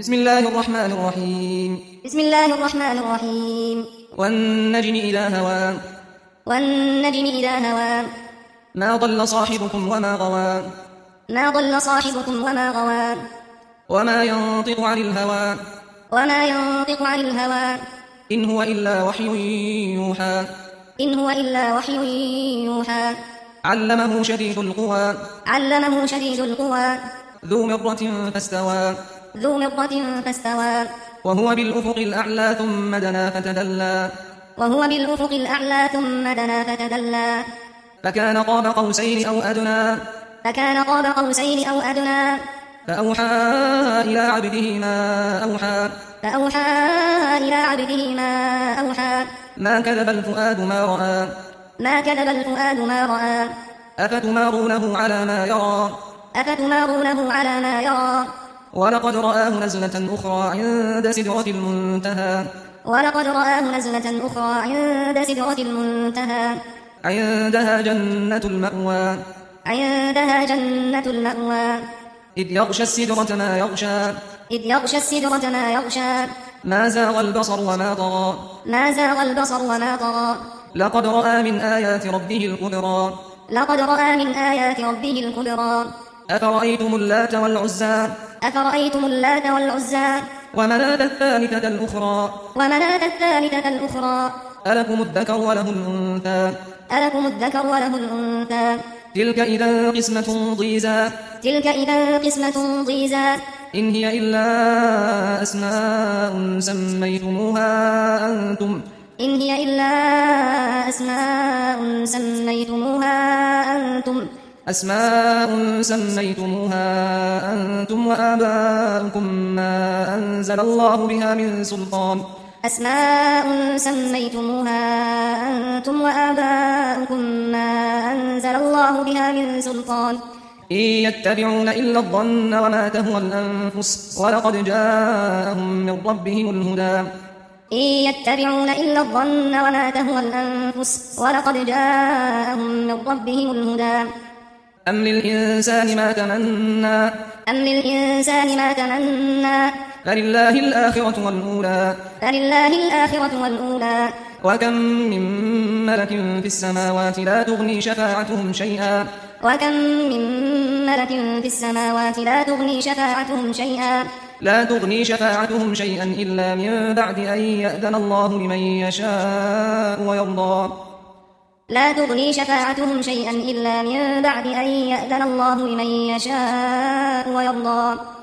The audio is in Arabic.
بسم الله الرحمن الرحيم بسم الله الرحمن الرحيم والنجم إذا هوى والنجم إذا هوى ما ضل صاحبكم وما غوى ما ضل صاحبكم وما غوى وما ينطق عن الهوى وما ينطق عن الهوى إن هو إلا وحي يوحى إن هو إلا وحي يوحى علمه شديد القوى علمه شديد القوى ذو مرة فاستوى ذو مرة فاستوى وهو بالأفق الأعلى ثم دنا فتدلى وهو بالأفق الأعلى ثم دنا فتدلى فكان قاب قوسين أو أدنى فكان قاب قوسين أو أدنى فأوحى إلى عبده ما أوحى فأوحى إلى عبده ما أوحى ما كذب الفؤاد ما رأى ما كذب الفؤاد ما رأى أفتمارونه على ما يرى أفتمارونه على ما يرى ولقد رآه نزلة أخرى عند سدرة المنتهى ولقد رآه نزلة أخرى عند سدرة المنتهى عندها جنة المأوى عندها جنة المأوى إذ يغشى السدرة ما يغشى إذ يغشى السدرة ما يغشى ما زاغ البصر وما طغى ما زاغ البصر وما طغى لقد رأى من آيات ربه الكبرى لقد رأى من آيات ربه الكبرى أفرأيتم اللات والعزى أفرأيتم اللات والعزى ومناة الثالثة الأخرى ومناة الثالثة الأخرى ألكم الذكر وله الأنثى ألكم الذكر وله الأنثى تلك إذا قسمة ضيزى تلك إذا قسمة ضيزى إن هي إلا أسماء سميتموها أنتم إن هي إلا أسماء سميتموها أنتم وآباؤكم ما أنزل الله بها من سلطان أسماء سميتموها أنتم وآباؤكم ما أنزل الله بها من سلطان إن يتبعون إلا الظن وما تهوى الأنفس ولقد جاءهم من ربهم الهدى إن يتبعون إلا الظن وما تهوى الأنفس ولقد جاءهم من ربهم الهدى أم للإنسان ما تمنى أم للإنسان ما تمنى فلله الآخرة والأولى فلله الآخرة والأولى وكم من ملك في السماوات لا تغني شفاعتهم شيئا وكم من ملك في السماوات لا تغني شفاعتهم شيئا إلا من بعد أن يأذن الله لمن يشاء ويرضى لا تغني شفاعتهم شيئا إلا من بعد أن يأذن الله لمن يشاء ويرضى